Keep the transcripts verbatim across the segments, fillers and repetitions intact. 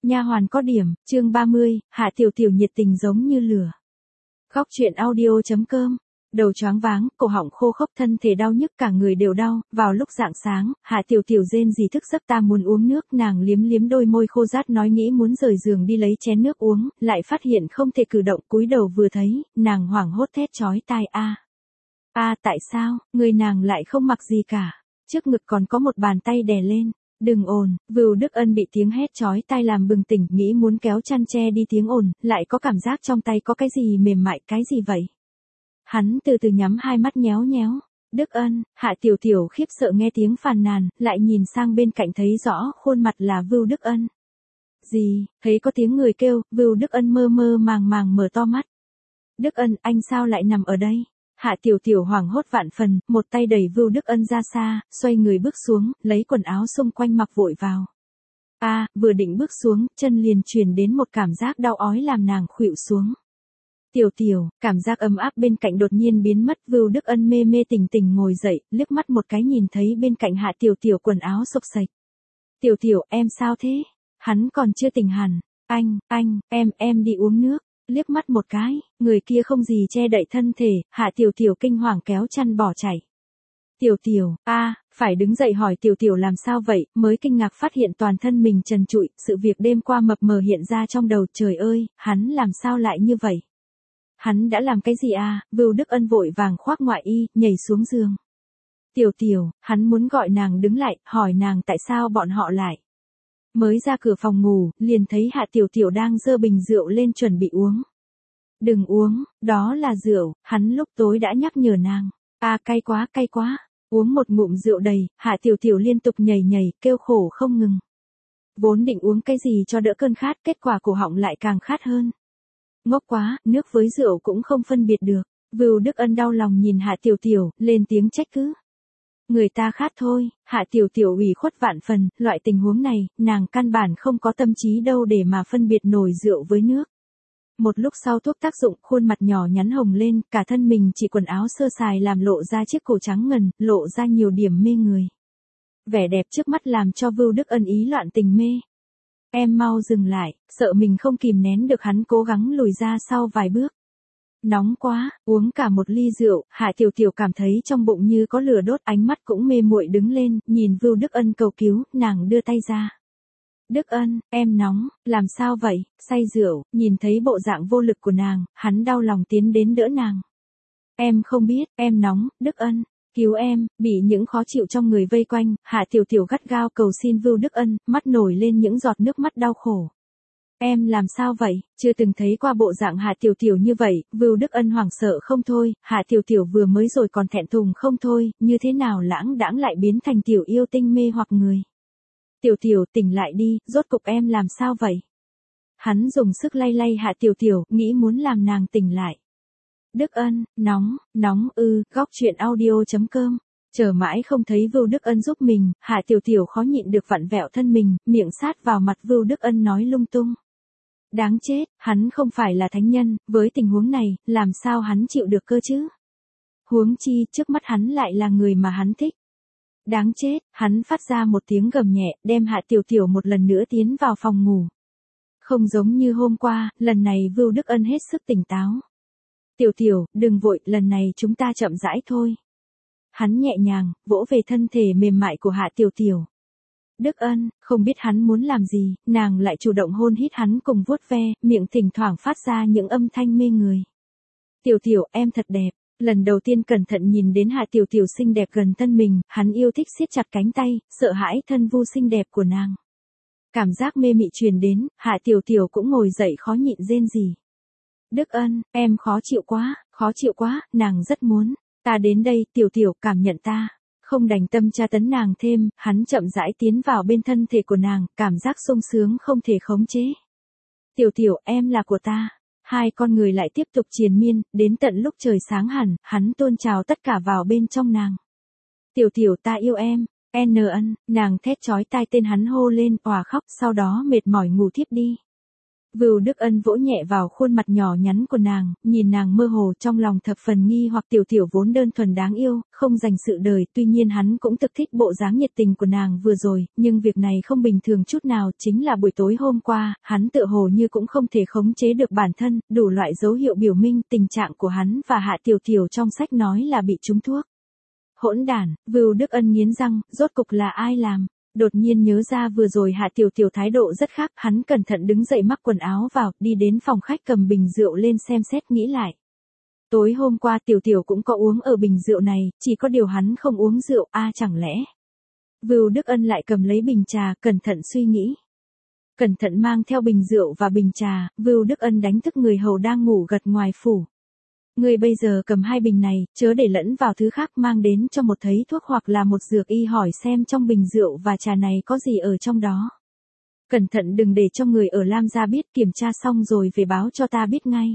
Nha hoàn có điểm, chương ba mươi, Hạ Tiểu Tiểu nhiệt tình giống như lửa. Góc truyện audio chấm com. Đầu choáng váng, cổ họng khô khốc, thân thể đau nhức, cả người đều đau. Vào lúc rạng sáng, Hạ Tiểu Tiểu rên rỉ thức giấc, ta muốn uống nước, nàng liếm liếm đôi môi khô rát nói nghĩ muốn rời giường đi lấy chén nước uống, lại phát hiện không thể cử động, cúi đầu vừa thấy, nàng hoảng hốt thét chói tai a. A tại sao, người nàng lại không mặc gì cả, trước ngực còn có một bàn tay đè lên. Đừng ồn, Vưu Đức Ân bị tiếng hét chói tai làm bừng tỉnh, nghĩ muốn kéo chăn che đi tiếng ồn, lại có cảm giác trong tay có cái gì mềm mại, cái gì vậy? Hắn từ từ nhắm hai mắt nhéo nhéo. Đức Ân, Hạ Tiểu Tiểu khiếp sợ nghe tiếng phàn nàn, lại nhìn sang bên cạnh thấy rõ khuôn mặt là Vưu Đức Ân. Gì, thấy có tiếng người kêu, Vưu Đức Ân mơ mơ màng màng mở to mắt. Đức Ân, anh sao lại nằm ở đây? Hạ Tiểu Tiểu hoảng hốt vạn phần, một tay đẩy Vưu Đức Ân ra xa, xoay người bước xuống, lấy quần áo xung quanh mặc vội vào. A, à, vừa định bước xuống, chân liền truyền đến một cảm giác đau ói làm nàng khuỵu xuống. Tiểu Tiểu, cảm giác ấm áp bên cạnh đột nhiên biến mất, Vưu Đức Ân mê mê tỉnh tỉnh ngồi dậy, liếc mắt một cái nhìn thấy bên cạnh Hạ Tiểu Tiểu quần áo xộc xệch. Tiểu Tiểu, em sao thế? Hắn còn chưa tỉnh hẳn. Anh, anh, em, em đi uống nước. Liếc mắt một cái, người kia không gì che đậy thân thể, Hạ Tiểu Tiểu kinh hoàng kéo chăn bỏ chạy. Tiểu Tiểu, a, à, phải đứng dậy hỏi Tiểu Tiểu làm sao vậy, mới kinh ngạc phát hiện toàn thân mình trần trụi, sự việc đêm qua mập mờ hiện ra trong đầu, trời ơi, hắn làm sao lại như vậy? Hắn đã làm cái gì à? Vưu Đức Ân vội vàng khoác ngoại y, nhảy xuống giường. Tiểu Tiểu, hắn muốn gọi nàng đứng lại, hỏi nàng tại sao bọn họ lại. Mới ra cửa phòng ngủ, liền thấy Hạ Tiểu Tiểu đang giơ bình rượu lên chuẩn bị uống. Đừng uống, đó là rượu, hắn lúc tối đã nhắc nhở nàng. À cay quá, cay quá. Uống một ngụm rượu đầy, Hạ Tiểu Tiểu liên tục nhảy nhảy, kêu khổ không ngừng. Vốn định uống cái gì cho đỡ cơn khát, kết quả cổ họng lại càng khát hơn. Ngốc quá, nước với rượu cũng không phân biệt được. Vưu Đức Ân đau lòng nhìn Hạ Tiểu Tiểu, lên tiếng trách cứ. Người ta khát thôi, Hạ Tiểu Tiểu ủy khuất vạn phần, loại tình huống này, nàng căn bản không có tâm trí đâu để mà phân biệt nổi rượu với nước. Một lúc sau thuốc tác dụng, khuôn mặt nhỏ nhắn hồng lên, cả thân mình chỉ quần áo sơ sài làm lộ ra chiếc cổ trắng ngần, lộ ra nhiều điểm mê người. Vẻ đẹp trước mắt làm cho Vưu Đức Ân ý loạn tình mê. Em mau dừng lại, sợ mình không kìm nén được, hắn cố gắng lùi ra sau vài bước. Nóng quá, uống cả một ly rượu, Hạ Tiểu Tiểu cảm thấy trong bụng như có lửa đốt, ánh mắt cũng mê muội đứng lên, nhìn Vưu Đức Ân cầu cứu, nàng đưa tay ra. Đức Ân, em nóng, làm sao vậy, say rượu, nhìn thấy bộ dạng vô lực của nàng, hắn đau lòng tiến đến đỡ nàng. Em không biết, em nóng, Đức Ân, cứu em, bị những khó chịu trong người vây quanh, Hạ Tiểu Tiểu gắt gao cầu xin Vưu Đức Ân, mắt nổi lên những giọt nước mắt đau khổ. Em làm sao vậy, chưa từng thấy qua bộ dạng Hạ Tiểu Tiểu như vậy, Vưu Đức Ân hoảng sợ không thôi, Hạ Tiểu Tiểu vừa mới rồi còn thẹn thùng không thôi, như thế nào lãng đãng lại biến thành tiểu yêu tinh mê hoặc người. Tiểu Tiểu tỉnh lại đi, rốt cục em làm sao vậy? Hắn dùng sức lay lay Hạ Tiểu Tiểu, nghĩ muốn làm nàng tỉnh lại. Đức Ân, nóng, nóng ư, góc truyện audio chấm com. Chờ mãi không thấy Vưu Đức Ân giúp mình, Hạ Tiểu Tiểu khó nhịn được vặn vẹo thân mình, miệng sát vào mặt Vưu Đức Ân nói lung tung. Đáng chết, hắn không phải là thánh nhân, với tình huống này, làm sao hắn chịu được cơ chứ? Huống chi, trước mắt hắn lại là người mà hắn thích. Đáng chết, hắn phát ra một tiếng gầm nhẹ, đem Hạ Tiểu Tiểu một lần nữa tiến vào phòng ngủ. Không giống như hôm qua, lần này Vưu Đức Ân hết sức tỉnh táo. Tiểu Tiểu, đừng vội, lần này chúng ta chậm rãi thôi. Hắn nhẹ nhàng, vỗ về thân thể mềm mại của Hạ Tiểu Tiểu. Đức Ân, không biết hắn muốn làm gì, nàng lại chủ động hôn hít hắn cùng vuốt ve, miệng thỉnh thoảng phát ra những âm thanh mê người. Tiểu Tiểu, em thật đẹp. Lần đầu tiên cẩn thận nhìn đến Hạ Tiểu Tiểu xinh đẹp gần thân mình, hắn yêu thích siết chặt cánh tay, sợ hãi thân vu xinh đẹp của nàng. Cảm giác mê mị truyền đến, Hạ Tiểu Tiểu cũng ngồi dậy khó nhịn rên rỉ. Đức Ân, em khó chịu quá, khó chịu quá, nàng rất muốn. Ta đến đây, Tiểu Tiểu, cảm nhận ta. Không đành tâm tra tấn nàng thêm, hắn chậm rãi tiến vào bên thân thể của nàng, cảm giác sung sướng không thể khống chế. Tiểu Tiểu, em là của ta. Hai con người lại tiếp tục triền miên, đến tận lúc trời sáng hẳn, hắn tôn trào tất cả vào bên trong nàng. Tiểu Tiểu, ta yêu em. N Ân, nàng thét chói tai tên hắn hô lên, òa khóc, sau đó mệt mỏi ngủ thiếp đi. Vưu Đức Ân vỗ nhẹ vào khuôn mặt nhỏ nhắn của nàng, nhìn nàng mơ hồ trong lòng thập phần nghi hoặc tiểu tiểu vốn đơn thuần đáng yêu, không dành sự đời, tuy nhiên hắn cũng thực thích bộ dáng nhiệt tình của nàng vừa rồi, nhưng việc này không bình thường chút nào, chính là buổi tối hôm qua, hắn tựa hồ như cũng không thể khống chế được bản thân, đủ loại dấu hiệu biểu minh tình trạng của hắn và Hạ Tiểu Tiểu trong sách nói là bị trúng thuốc. Hỗn đản, Vưu Đức Ân nghiến răng, rốt cục là ai làm? Đột nhiên nhớ ra vừa rồi Hạ Tiểu Tiểu thái độ rất khác, hắn cẩn thận đứng dậy mắc quần áo vào, đi đến phòng khách cầm bình rượu lên xem xét nghĩ lại. Tối hôm qua Tiểu Tiểu cũng có uống ở bình rượu này, chỉ có điều hắn không uống rượu, a à, chẳng lẽ. Vưu Đức Ân lại cầm lấy bình trà, cẩn thận suy nghĩ. Cẩn thận mang theo bình rượu và bình trà, Vưu Đức Ân đánh thức người hầu đang ngủ gật ngoài phủ. Người bây giờ cầm hai bình này, chớ để lẫn vào thứ khác, mang đến cho một thấy thuốc hoặc là một dược y hỏi xem trong bình rượu và trà này có gì ở trong đó. Cẩn thận đừng để cho người ở Lam gia biết, kiểm tra xong rồi về báo cho ta biết ngay.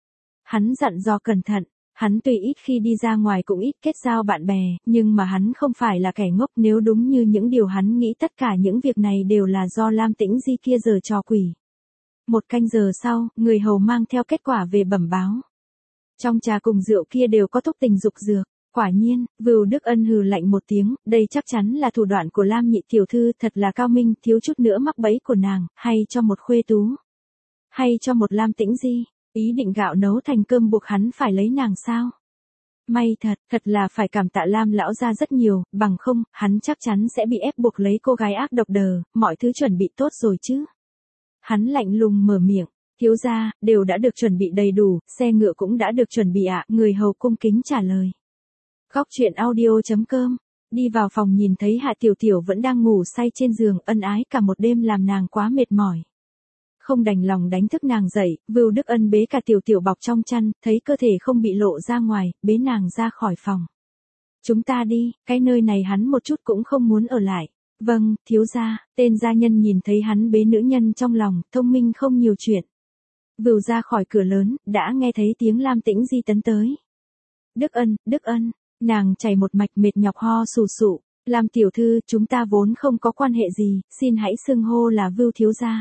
Hắn dặn dò cẩn thận, hắn tuy ít khi đi ra ngoài cũng ít kết giao bạn bè, nhưng mà hắn không phải là kẻ ngốc, nếu đúng như những điều hắn nghĩ tất cả những việc này đều là do Lam Tĩnh Di kia giở trò quỷ. Một canh giờ sau, người hầu mang theo kết quả về bẩm báo. Trong trà cùng rượu kia đều có thuốc tình dục dược. Quả nhiên, Vưu Đức Ân hừ lạnh một tiếng, đây chắc chắn là thủ đoạn của Lam nhị tiểu thư, thật là cao minh, thiếu chút nữa mắc bẫy của nàng, hay cho một khuê tú. Hay cho một Lam Tĩnh Di, ý định gạo nấu thành cơm buộc hắn phải lấy nàng sao. May thật, thật là phải cảm tạ Lam lão gia rất nhiều, bằng không, hắn chắc chắn sẽ bị ép buộc lấy cô gái ác độc đờ, mọi thứ chuẩn bị tốt rồi chứ. Hắn lạnh lùng mở miệng. Thiếu gia, đều đã được chuẩn bị đầy đủ, xe ngựa cũng đã được chuẩn bị ạ, người hầu cung kính trả lời. Góc truyện audio chấm com, đi vào phòng nhìn thấy Hạ Tiểu Tiểu vẫn đang ngủ say trên giường, ân ái cả một đêm làm nàng quá mệt mỏi. Không đành lòng đánh thức nàng dậy, Vưu Đức Ân bế cả Tiểu Tiểu bọc trong chăn, thấy cơ thể không bị lộ ra ngoài, bế nàng ra khỏi phòng. Chúng ta đi, cái nơi này hắn một chút cũng không muốn ở lại. Vâng, thiếu gia, tên gia nhân nhìn thấy hắn bế nữ nhân trong lòng, thông minh không nhiều chuyện. Vưu ra khỏi cửa lớn, đã nghe thấy tiếng Lam Tĩnh Di tấn tới. Đức Ân, Đức Ân, nàng chảy một mạch mệt nhọc ho sù sụ. Lam tiểu thư, chúng ta vốn không có quan hệ gì, xin hãy xưng hô là Vưu thiếu gia.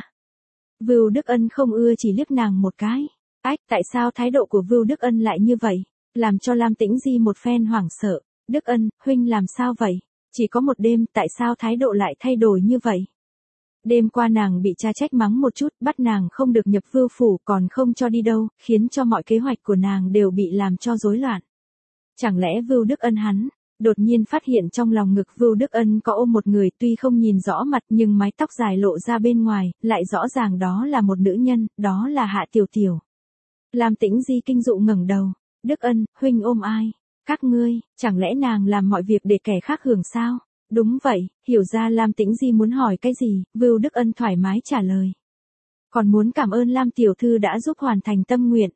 Vưu Đức Ân không ưa chỉ liếc nàng một cái. Ách, tại sao thái độ của Vưu Đức Ân lại như vậy? Làm cho Lam Tĩnh Di một phen hoảng sợ. Đức Ân, huynh làm sao vậy? Chỉ có một đêm, tại sao thái độ lại thay đổi như vậy? Đêm qua nàng bị cha trách mắng một chút, bắt nàng không được nhập Vưu phủ, còn không cho đi đâu, khiến cho mọi kế hoạch của nàng đều bị làm cho rối loạn. Chẳng lẽ Vưu Đức Ân hắn, đột nhiên phát hiện trong lòng ngực Vưu Đức Ân có ôm một người, tuy không nhìn rõ mặt nhưng mái tóc dài lộ ra bên ngoài, lại rõ ràng đó là một nữ nhân, đó là Hạ Tiểu Tiểu. Lam Tĩnh Di kinh dụ ngẩng đầu, Đức Ân, huynh ôm ai? Các ngươi, chẳng lẽ nàng làm mọi việc để kẻ khác hưởng sao? Đúng vậy, hiểu ra Lam Tĩnh Di muốn hỏi cái gì, Vưu Đức Ân thoải mái trả lời. Còn muốn cảm ơn Lam tiểu thư đã giúp hoàn thành tâm nguyện.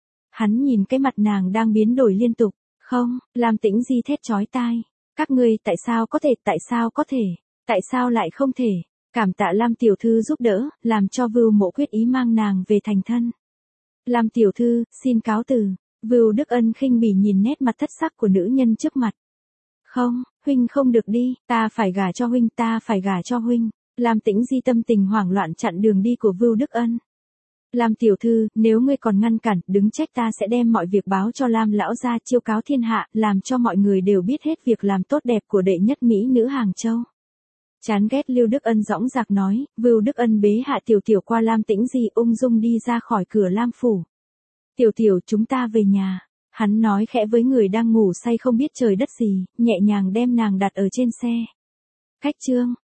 Hắn nhìn cái mặt nàng đang biến đổi liên tục, không, Lam Tĩnh Di thét chói tai. Các ngươi, tại sao có thể, tại sao có thể, tại sao lại không thể, cảm tạ Lam tiểu thư giúp đỡ, làm cho Vưu mộ quyết ý mang nàng về thành thân. Lam tiểu thư, xin cáo từ. Vưu Đức Ân khinh bỉ nhìn nét mặt thất sắc của nữ nhân trước mặt. Không, huynh không được đi, ta phải gả cho huynh, ta phải gả cho huynh. Lam Tĩnh Di tâm tình hoảng loạn chặn đường đi của Vưu Đức Ân. Lam tiểu thư, nếu ngươi còn ngăn cản, đứng trách ta sẽ đem mọi việc báo cho Lam lão gia, chiêu cáo thiên hạ, làm cho mọi người đều biết hết việc làm tốt đẹp của đệ nhất mỹ nữ Hàng Châu. Chán ghét Lưu Đức Ân dõng dạc nói, Vưu Đức Ân bế Hạ Tiểu Tiểu qua Lam Tĩnh Di ung dung đi ra khỏi cửa Lam phủ. Tiểu Tiểu, chúng ta về nhà. Hắn nói khẽ với người đang ngủ say không biết trời đất gì, nhẹ nhàng đem nàng đặt ở trên xe. Khách chương,